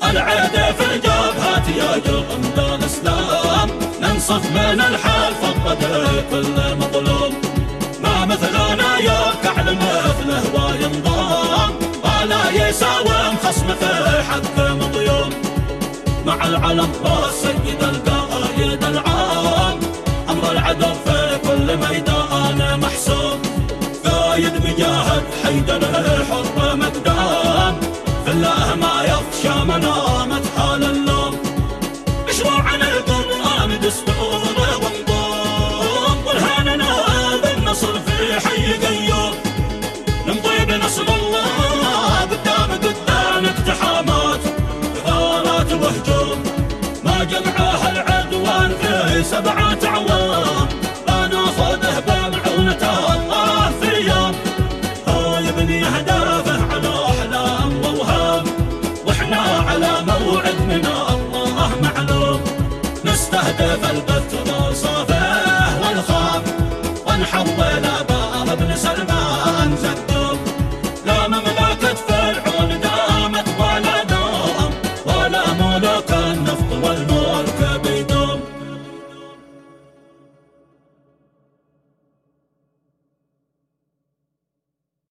العيد في الجبهات يا جند الإسلام، ننصف من الحال فقد كل مظلوم. ما مثلنا يركع لمثله وينضم، ولا يساوم خصم في حق مظلوم. مع العلم والسيد القائد العام، أمر العدو في كل ميدان محسوم. قايد مجاهد حيدر الحر مقدام، في الله ما يخشى منامة حال اللوم. مشروع القرآن دستور ونظام، برهاننا بالنصر في حي قيوم. نمضي بنصر الله قدام اقتحامات غارات وهجوم. ما جمعه العدوان في 7 أعوام، لا ناخذه بمعونة الله في يوم. هو يبني أهدافه على أحلام وأوهام، واحنا على موعد من الله معلوم. نستهدف البتراء